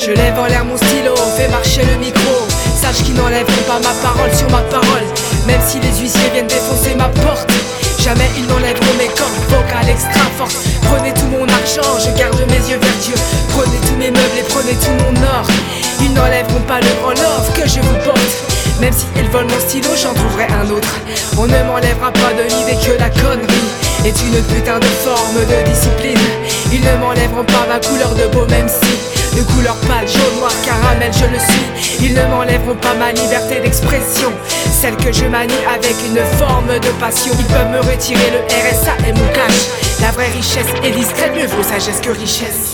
Je lève en l'air mon stylo, fais marcher le micro. Sache qu'ils n'enlèveront pas ma parole sur ma parole. Même si les huissiers viennent défoncer ma porte, jamais ils n'enlèveront mes cordes vocales extra fortes. Prenez tout mon argent, je garde mes yeux vers Dieu. Prenez tous mes meubles et prenez tout mon or. Ils n'enlèveront pas le grand love que je vous porte. Même s'ils volent mon stylo, j'en trouverai un autre. On ne m'enlèvera pas de l'idée que la connerie est une putain de forme de discipline. Ils ne m'enlèveront pas ma couleur de peau, même si de couleur pâle, jaune, noir, caramel, je le suis. Ils ne m'enlèveront pas ma liberté d'expression, celle que je manie avec une forme de passion. Ils peuvent me retirer le RSA et mon cash. La vraie richesse est discrète, mieux vaut sagesse que richesse.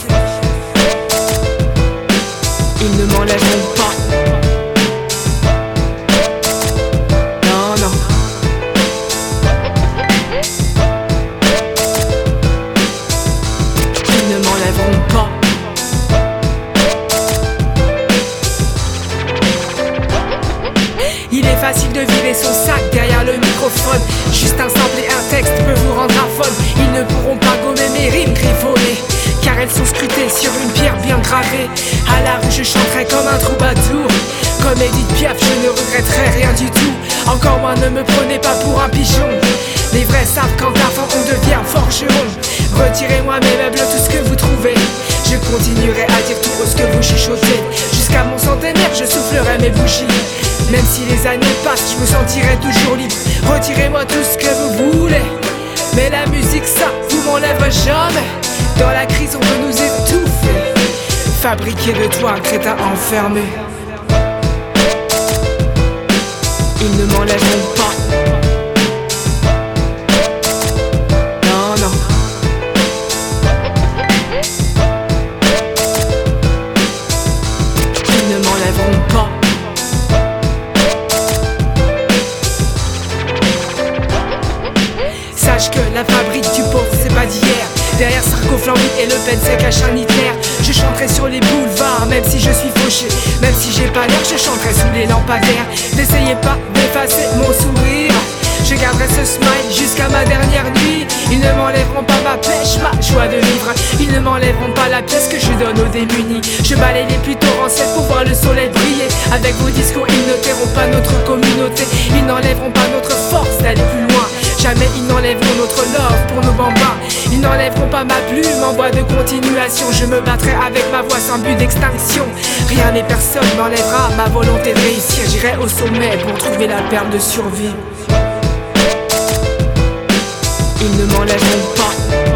Ils ne m'enlèveront pas. Non, non. Ils ne m'enlèveront pas. Il est facile de vider son sac derrière le microphone. Juste un sample et un texte peut vous rendre aphone. Ils ne pourront pas gommer mes rimes griffonnées, car elles sont scrutées sur une pierre bien gravée. À la rue je chanterai comme un troubadour. Comme Edith Piaf je ne regretterai rien du tout. Encore moins ne me prenez pas pour un pigeon. Les vrais savent qu'en taffant on devient forgeron. Retirez-moi mes meubles, tout ce que vous trouvez. Je continuerai à dire tout haut ce que vous chuchotez. Jusqu'à mon centenaire je soufflerai mes bougies. Même si les années passent, je me sentirai toujours libre. Retirez-moi tout ce que vous voulez, mais la musique ça, vous m'enlèverez jamais. Dans la crise on veut nous étouffer, fabriquer de toi un crétin enfermé. Ils ne m'enlèveront pas. Non, non. Ils ne m'enlèveront pas. Sache que la fabrique du pauvre c'est pas d'hier. Derrière Sarko, Flamby et Le Pen se cache un Hitler. Je chanterai sur les boulevards même si je suis fauché. Même si j'ai pas l'air, je chanterai sous les lampadaires. N'essayez pas d'effacer mon sourire. Je garderai ce smile jusqu'à ma dernière nuit. Ils ne m'enlèveront pas ma pêche, ma joie de vivre. Ils ne m'enlèveront pas la pièce que je donne aux démunis. Je balaye les pluies torrentielles pour voir le soleil briller. Avec vos discours ils ne tairont pas notre communauté. Ils n'enlèveront pas notre force d'aller plus loin. Jamais ils n'enlèveront notre love pour nos bambins. Ils n'enlèveront pas ma plume en voie de continuation. Je me battrai avec ma voix sans but d'extinction. Rien et personne n'enlèvera ma volonté de réussir. J'irai au sommet pour trouver la perle de survie. Ils ne m'enlèveront pas.